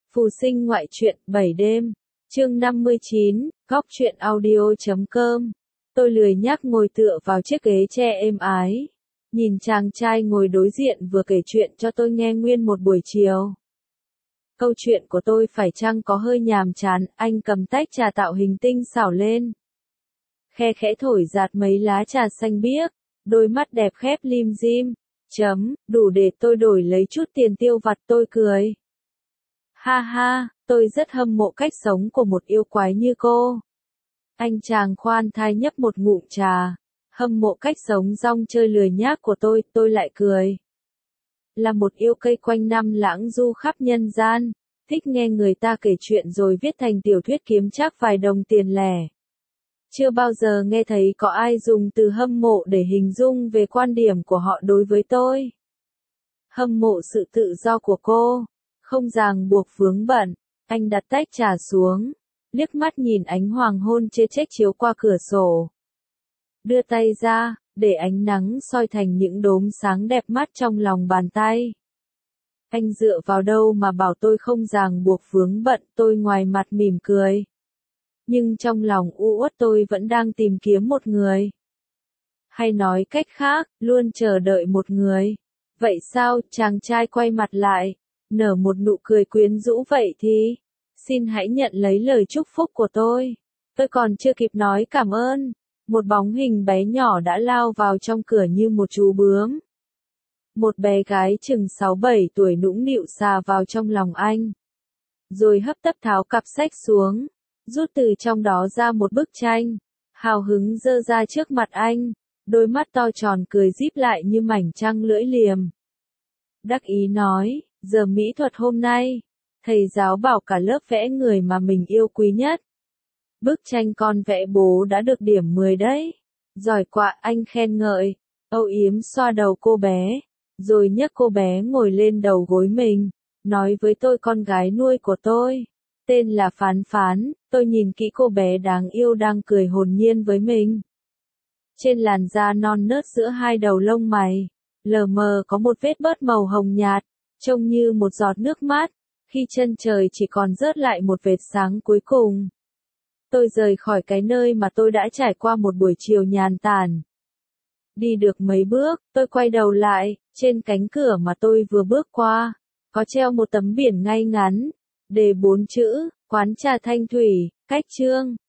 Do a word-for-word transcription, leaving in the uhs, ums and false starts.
Phù sinh ngoại truyện bảy đêm, chương năm mươi chín, góc truyện audio chấm com. Tôi lười nhác ngồi tựa vào chiếc ghế tre êm ái. Nhìn chàng trai ngồi đối diện vừa kể chuyện cho tôi nghe nguyên một buổi chiều. Câu chuyện của tôi phải chăng có hơi nhàm chán, anh cầm tách trà tạo hình tinh xảo lên. Khe khẽ thổi giạt mấy lá trà xanh biếc, đôi mắt đẹp khép lim dim, chấm, đủ để tôi đổi lấy chút tiền tiêu vặt. Tôi cười. Ha ha, tôi rất hâm mộ cách sống của một yêu quái như cô. Anh chàng khoan thai nhấp một ngụm trà. Hâm mộ cách sống rong chơi lười nhác của tôi, tôi lại cười. Là một yêu cây quanh năm lãng du khắp nhân gian, thích nghe người ta kể chuyện rồi viết thành tiểu thuyết kiếm chắc vài đồng tiền lẻ. Chưa bao giờ nghe thấy có ai dùng từ hâm mộ để hình dung về quan điểm của họ đối với tôi. Hâm mộ sự tự do của cô, không ràng buộc vướng bận. Anh đặt tách trà xuống, liếc mắt nhìn ánh hoàng hôn chê chếch chiếu qua cửa sổ. Đưa tay ra, để ánh nắng soi thành những đốm sáng đẹp mắt trong lòng bàn tay. Anh dựa vào đâu mà bảo tôi không ràng buộc vướng bận? Tôi ngoài mặt mỉm cười. Nhưng trong lòng u uất tôi vẫn đang tìm kiếm một người. Hay nói cách khác, luôn chờ đợi một người. Vậy sao? Chàng trai quay mặt lại, nở một nụ cười quyến rũ. Vậy thì, xin hãy nhận lấy lời chúc phúc của tôi. Tôi còn chưa kịp nói cảm ơn, một bóng hình bé nhỏ đã lao vào trong cửa như một chú bướm. Một bé gái chừng sáu bảy tuổi nũng nịu xà vào trong lòng anh. Rồi hấp tấp tháo cặp sách xuống, rút từ trong đó ra một bức tranh, hào hứng giơ ra trước mặt anh, đôi mắt to tròn cười díp lại như mảnh trăng lưỡi liềm. Đắc ý nói, giờ mỹ thuật hôm nay, thầy giáo bảo cả lớp vẽ người mà mình yêu quý nhất. Bức tranh con vẽ bố đã được điểm mười đấy. Giỏi quá, anh khen ngợi, âu yếm xoa đầu cô bé, rồi nhấc cô bé ngồi lên đầu gối mình, nói với tôi con gái nuôi của tôi, tên là Phán Phán. Tôi nhìn kỹ cô bé đáng yêu đang cười hồn nhiên với mình. Trên làn da non nớt giữa hai đầu lông mày, lờ mờ có một vết bớt màu hồng nhạt, trông như một giọt nước mắt, khi chân trời chỉ còn rớt lại một vệt sáng cuối cùng. Tôi rời khỏi cái nơi mà tôi đã trải qua một buổi chiều nhàn tản. Đi được mấy bước, tôi quay đầu lại, trên cánh cửa mà tôi vừa bước qua, có treo một tấm biển ngay ngắn, đề bốn chữ, quán trà Thanh Thủy, cách Trương.